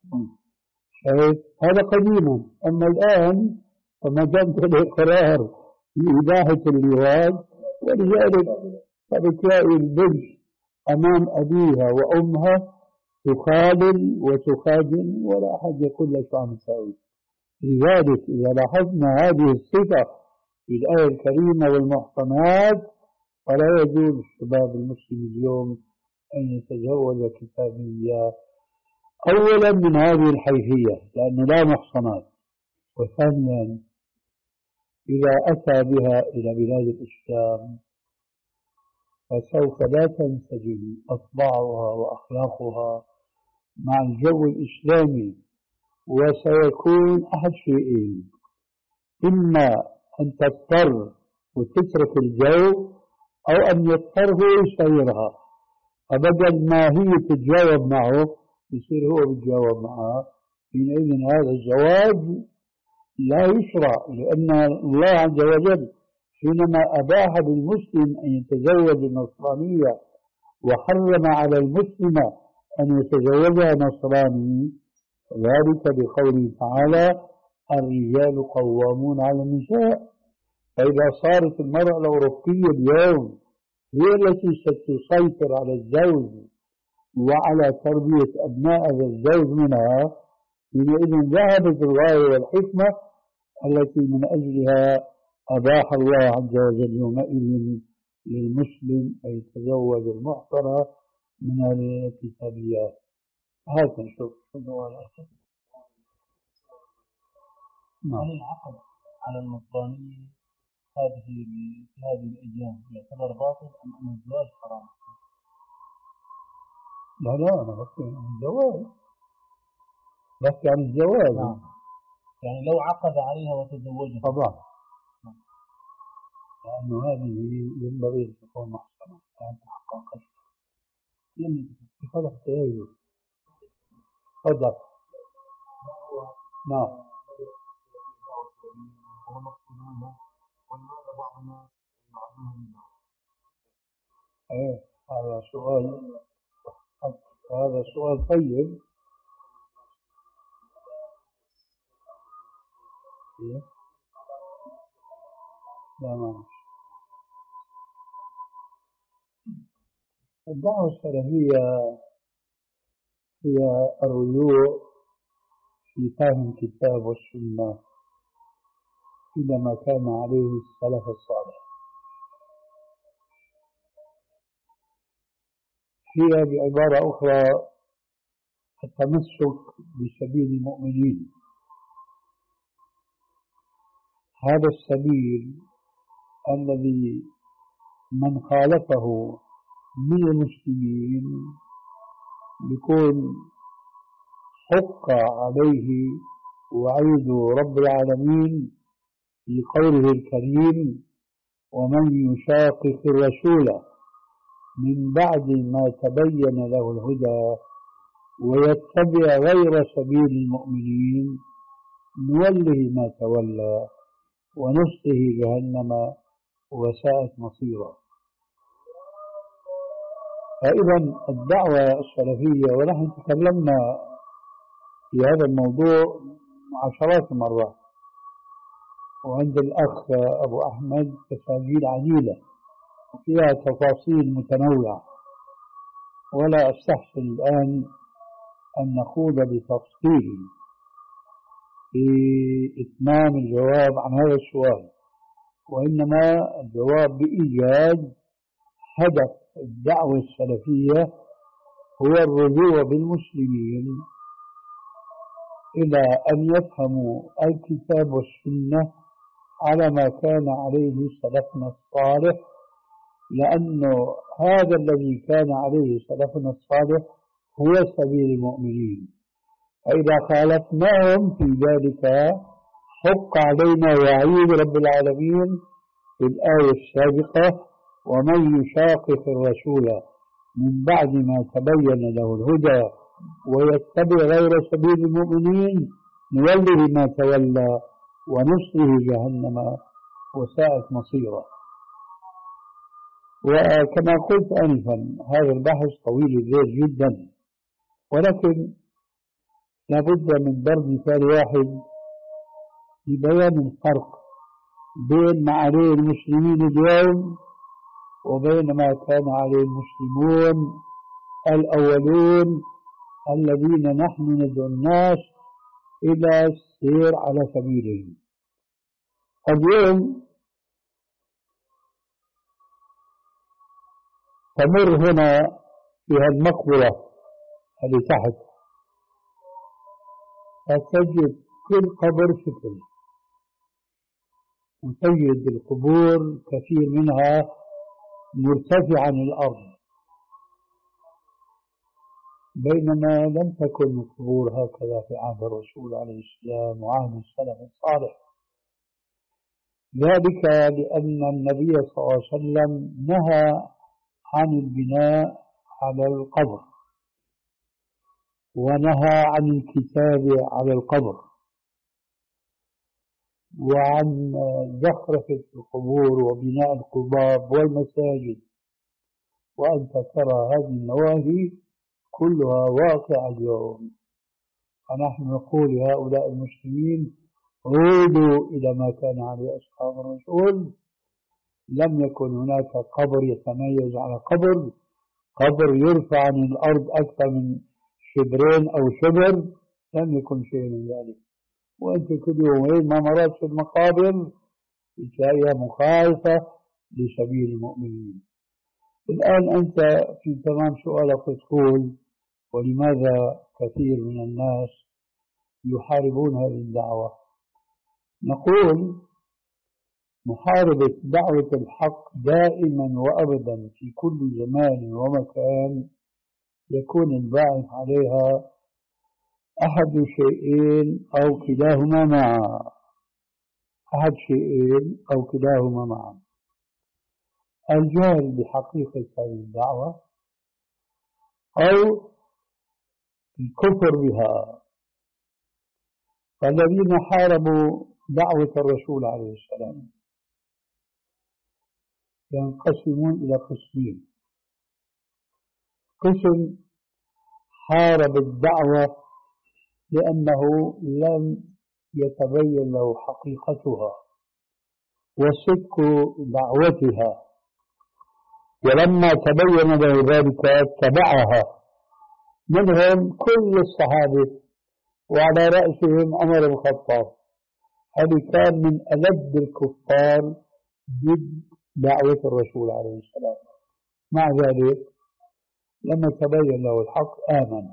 هذا قديما. أما الآن فما كانت له قرار بإباحة اللواط، ولذلك فبتلاقي البنت أمام أبيها وأمها تخادل وتخادم ولا أحد يقول لك شو عم تسوي. لذلك إذا لاحظنا هذه الصفة في الآية الكريمة والمحصنات فلا يجوز الشباب المسلم اليوم أن يتزوج كتابية، أولا من هذه الحيثية لأنه لا محصنات، وثانيا إذا أتى بها إلى بلاد الإسلام فسوف لا تنسجم أطباعها وأخلاقها مع الجو الإسلامي، وسيكون أحد شيئين: إما أن تضطر وتترك الجو، أو أن يضطر هو يسيرها، فبدل ما هي تتجاوب معه يصير هو بيتجاوب معها. حينئذ هذا الزواج لا يشرع، لأن الله عز وجل حينما أباح للمسلم أن يتزوج النصرانية وحرم على المسلمة أن يتزوجها نصراني، ذلك بقوله تعالى الرجال قوامون على النساء. فإذا صارت المرأة الأوروبية اليوم هي التي ستسيطر على الزوج وعلى تربية أبناء هذا الزوج منها، حينئذ ذهبت الغاية والحكمة التي من أجلها أباح الله عز وجل يومئذ للمسلم أن يتزوج المحصنة من الكتابيات. هذا نشوف. هل العقد على النصرانية هذه في هذه الأيام يعتبر باطل أم أن الزواج حرام؟ لا لا أنا بحكي عن الزواج، بحكي عن الزواج. نعم. يعني لو عقد عليها وتزوجها طبعا، لأنه هذه ينبغي أن تكون محصنة كانت تحققت. خلق تأيي تفضل. نعم. ايه هذا سؤال، هذا سؤال طيب. إيه؟ لا ما الدعوة السلفية هي الرجوع في فهم الكتاب والسنة إلى ما كان عليه السلف الصالح. هي بعبارة أخرى التمسك بسبيل المؤمنين. هذا السبيل الذي من خالفه من المسلمين يكون حق عليه وعيد رب العالمين في قوله الكريم: ومن يشاقق الرسول من بعد ما تبين له الهدى ويتبع غير سبيل المؤمنين نوله ما تولى ونصله جهنم وساءت مصيرا. فإذا الدعوة السلفية، ونحن تكلمنا في هذا الموضوع عشرات المرات، وعند الأخ أبو أحمد تساجيل عديدة وفيها تفاصيل متنوعة، ولا أستحسن الآن أن نخوض بتفصيل في إتمام الجواب عن هذا السؤال، وإنما الجواب بإيجاد هدف الدعوة السلفية هو الرجوع بالمسلمين إلى أن يفهموا الكتاب والسنة على ما كان عليه سلفنا الصالح، لأنه هذا الذي كان عليه سلفنا الصالح هو سبيل المؤمنين. فإذا خالفناهم في ذلك حق علينا وعيد رب العالمين في الآية السابقة: ومن يشاقق الرسول من بعد ما تبين له الهدى ويتبع غير سبيل المؤمنين نوله ما تولى ونصله جهنم وساءت مصيرا. وكما قلت آنفا هذا البحث طويل الليل جدا، ولكن لابد من ضرب مثال واحد لبيان الفرق بين ما عليه المسلمين اليوم وبين ما كان عليه المسلمون الأولون الذين نحن ندعو الناس إلى السير على سبيلهم. اليوم تمر هنا في المقبرة اللي تحت فتجد كل قبر شكل، وتجد القبور كثير منها مرتفع عن الأرض، بينما لم تكن القبور هكذا في عهد الرسول عليه السلام وعهد السلف الصالح. ذلك لأن النبي صلى الله عليه وسلم نهى عن البناء على القبر، ونهى عن الكتاب على القبر، وعن زخرفة القبور وبناء القباب والمساجد. وأنت ترى هذه النواهي كلها واقعة اليوم، فنحن نقول لهؤلاء المسلمين: عودوا إلى ما كان عليه أصحاب الرسول لم يكن هناك قبر يتميز على قبر، قبر يرفع عن الأرض أكثر من شبرين أو شبر، لم يكن شيء من ذلك. وأنت كل يومين ما مرات في المقابر تلاقيها مخالفة لسبيل المؤمنين. الآن أنت في تمام سؤالك تقول ولماذا كثير من الناس يحاربون هذه الدعوة؟ نقول محاربة دعوة الحق دائما وأبدا في كل زمان ومكان يكون الباعث عليها أحد شيئين أو كلاهما معا، أحد شيئين أو كلاهما معا: الجهل بحقيقة هذه الدعوة أو الكفر بها. فالذين حاربوا دعوة الرسول عليه السلام ينقسمون إلى قسمين: قسم حارب الدعوة لأنه لم يتبين له حقيقتها وصدق دعوتها، ولما تبين له ذلك اتبعها، منهم كل الصحابة وعلى رأسهم عمر بن الخطاب. هذا كان من ألد الكفار ضد دعوة الرسول عليه السلام. مع ذلك لما تبين له الحق آمن.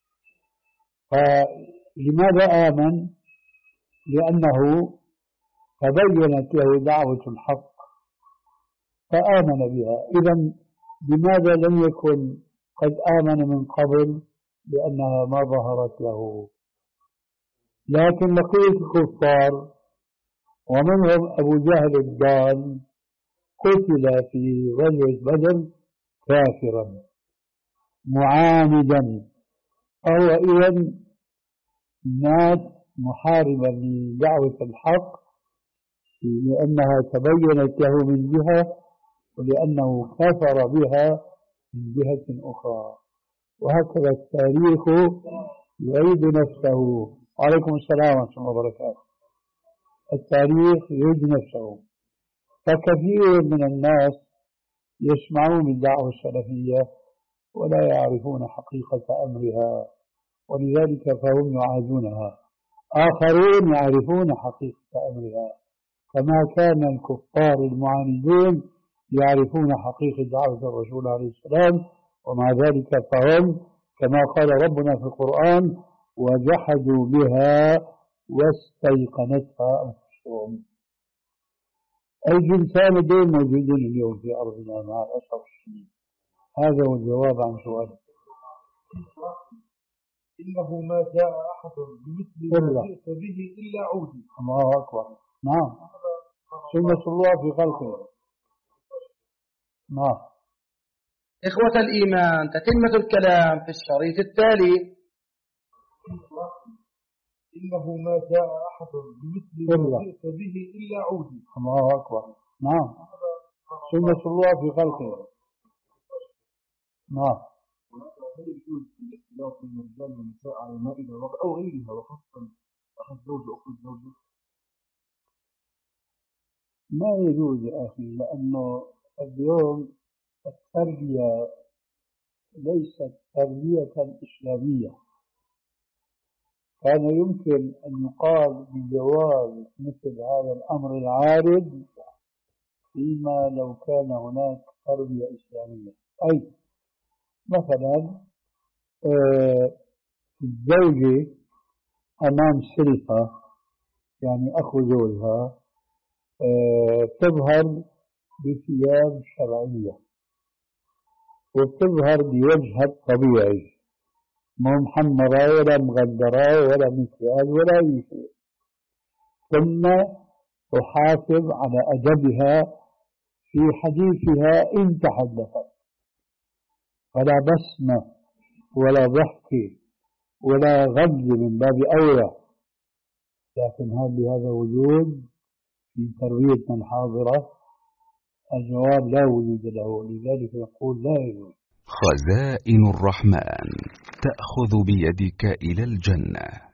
فلماذا آمن؟ لأنه تبينت له دعوة الحق فآمن بها. إذن لماذا لم يكن قد آمن من قبل؟ لأنها ما ظهرت له. لكن بقية الكفار ومنهم أبو جهل الضال قتل في غزوة بدر كافرا معاندا، فهو إذن مات محاربا لدعوة الحق لأنها تبينت له من جهة ولأنه كفر بها من جهة أخرى. وهكذا التاريخ يعيد نفسه. وعليكم السلام ورحمة الله وبركاته. التاريخ يعيد نفسه. فكثير من الناس يسمعون الدعوة السلفية ولا يعرفون حقيقة أمرها، ولذلك فهم يعادونها. آخرون يعرفون حقيقة أمرها، كما كان الكفار المعاندون يعرفون حقيقة دعوة الرسول عليه السلام، ومع ذلك فهم كما قال ربنا في القرآن: وجحدوا بها واستيقنتها أنفسهم. الجنسان دول موجودين اليوم في أرضنا مع الأسف الشديد. هذا هو الجواب عن سؤالك. إنه ما جاء أحد بمثل ما جئت به إلا عودي. الله أكبر. نعم، سنة الله في خلقه. نعم. إخوة الإيمان، تتمة الكلام في الشريط التالي. إنه ما جاء أحد بمثل ما جئت به إلا عودي. الله أكبر. نعم، سنة الله في خلقه. نعم. هل يجوز الاختلاف بين الرجال والنساء على المائدة أو غيرها، وخاصة أخذ زوجة أخذ زوجة؟ ما يجوز يا أخي، لأنه اليوم التربية ليست تربية إسلامية. كان يمكن أن يقال بجواز مثل هذا الأمر العارض فيما لو كان هناك تربية إسلامية. أي مثلا الزوجة أمام سلفة، يعني أخو زوجها، تظهر بثياب شرعية وتظهر بوجهها الطبيعي، مو محمرة ولا مغدرة ولا مكياج ولا أي شيء، ثم تحافظ على أدبها في حديثها إن تحدثت، فلا بسمة ولا ضحك ولا غمز من باب أولى. لكن هل لهذا وجود في تربيتنا الحاضرة؟ الجواب لا وجود له، لذلك نقول لا يجوز. خزائن الرحمن تأخذ بيدك إلى الجنة.